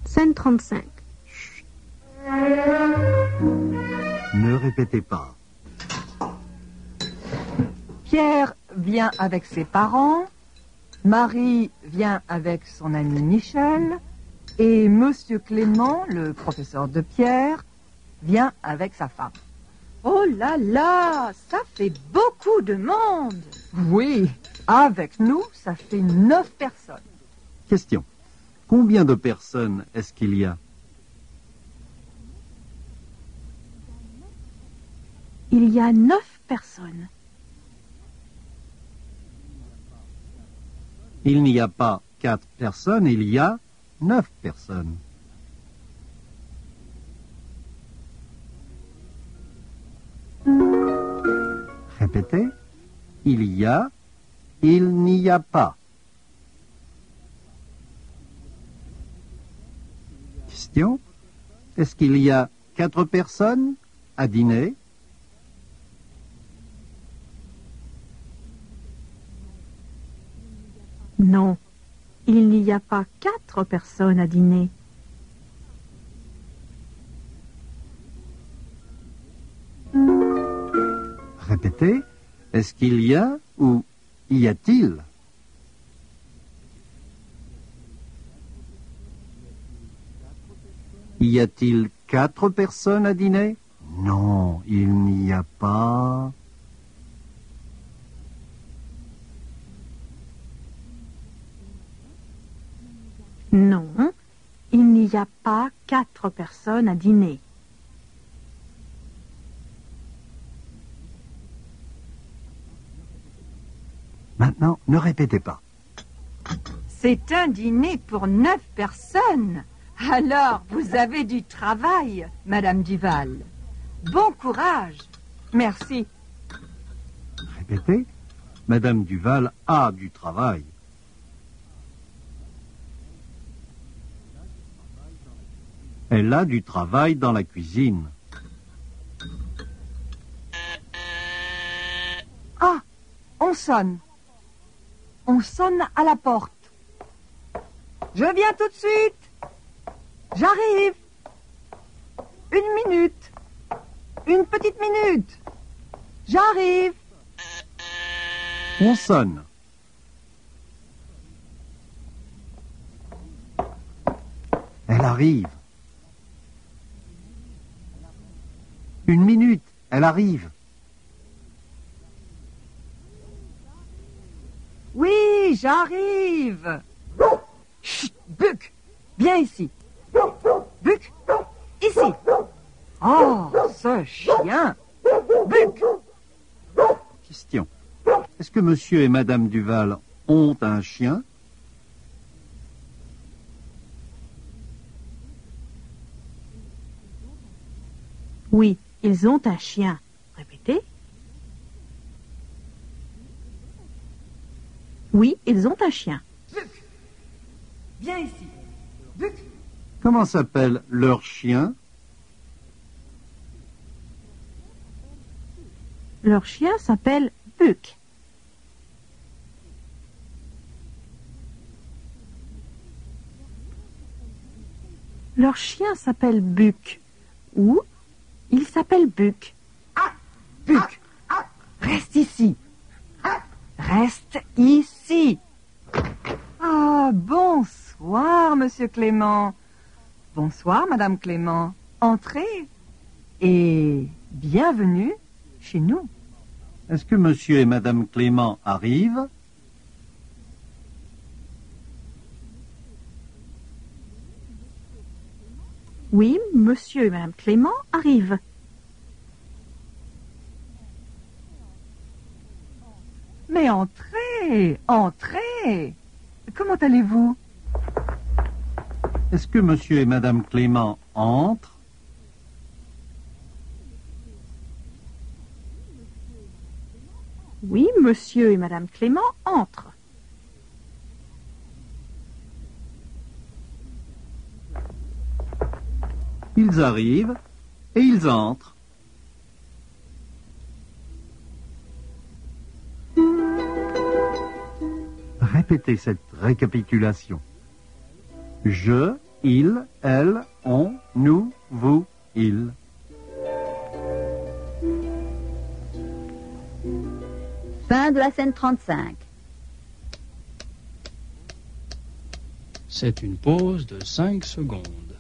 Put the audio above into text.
Scène 35. Ne répétez pas. Pierre vient avec ses parents, Marie vient avec son ami Michel, et Monsieur Clément, le professeur de Pierre, vient avec sa femme. Oh là là, ça fait beaucoup de monde. Oui, avec nous, ça fait 9 personnes. Question. Combien de personnes est-ce qu'il y a? Il y a 9 personnes. Il n'y a pas 4 personnes, il y a 9 personnes. Répétez. Il y a, il n'y a pas. Question. Est-ce qu'il y a 4 personnes à dîner? Non, il n'y a pas 4 personnes à dîner. Répétez. Est-ce qu'il y a ou y a-t-il? Y a-t-il 4 personnes à dîner? Non, il n'y a pas. Non, il n'y a pas 4 personnes à dîner. Maintenant, ne répétez pas. C'est un dîner pour 9 personnes. Alors, vous avez du travail, Madame Duval. Bon courage. Merci. Répétez. Madame Duval a du travail. Elle a du travail dans la cuisine. Ah, on sonne. On sonne à la porte. Je viens tout de suite. J'arrive. 1 minute. Une petite minute. J'arrive. On sonne. Elle arrive. 1 minute, elle arrive. Oui, j'arrive. Chut, Buck, viens ici. Buck, ici. Oh, ce chien. Buck. Question. Est-ce que monsieur et madame Duval ont un chien? Oui, ils ont un chien. Répétez. Oui, ils ont un chien. Buck, viens ici. Buck. Comment s'appelle leur chien? Leur chien s'appelle Buck. Leur chien s'appelle Buck. Ou il s'appelle Buck. Buck, reste ici. Reste ici. Ah, bonsoir, Monsieur Clément. Bonsoir, Madame Clément. Entrez. Et bienvenue chez nous. Est-ce que monsieur et madame Clément arrivent? Oui, monsieur et madame Clément arrivent. Mais entrez, entrez. Comment allez-vous? Est-ce que monsieur et madame Clément entrent? Oui, monsieur et madame Clément entrent. Ils arrivent et ils entrent. Répétez cette récapitulation. Je, Il, elle, on, nous, vous, il. Fin de la scène 35. C'est une pause de 5 secondes.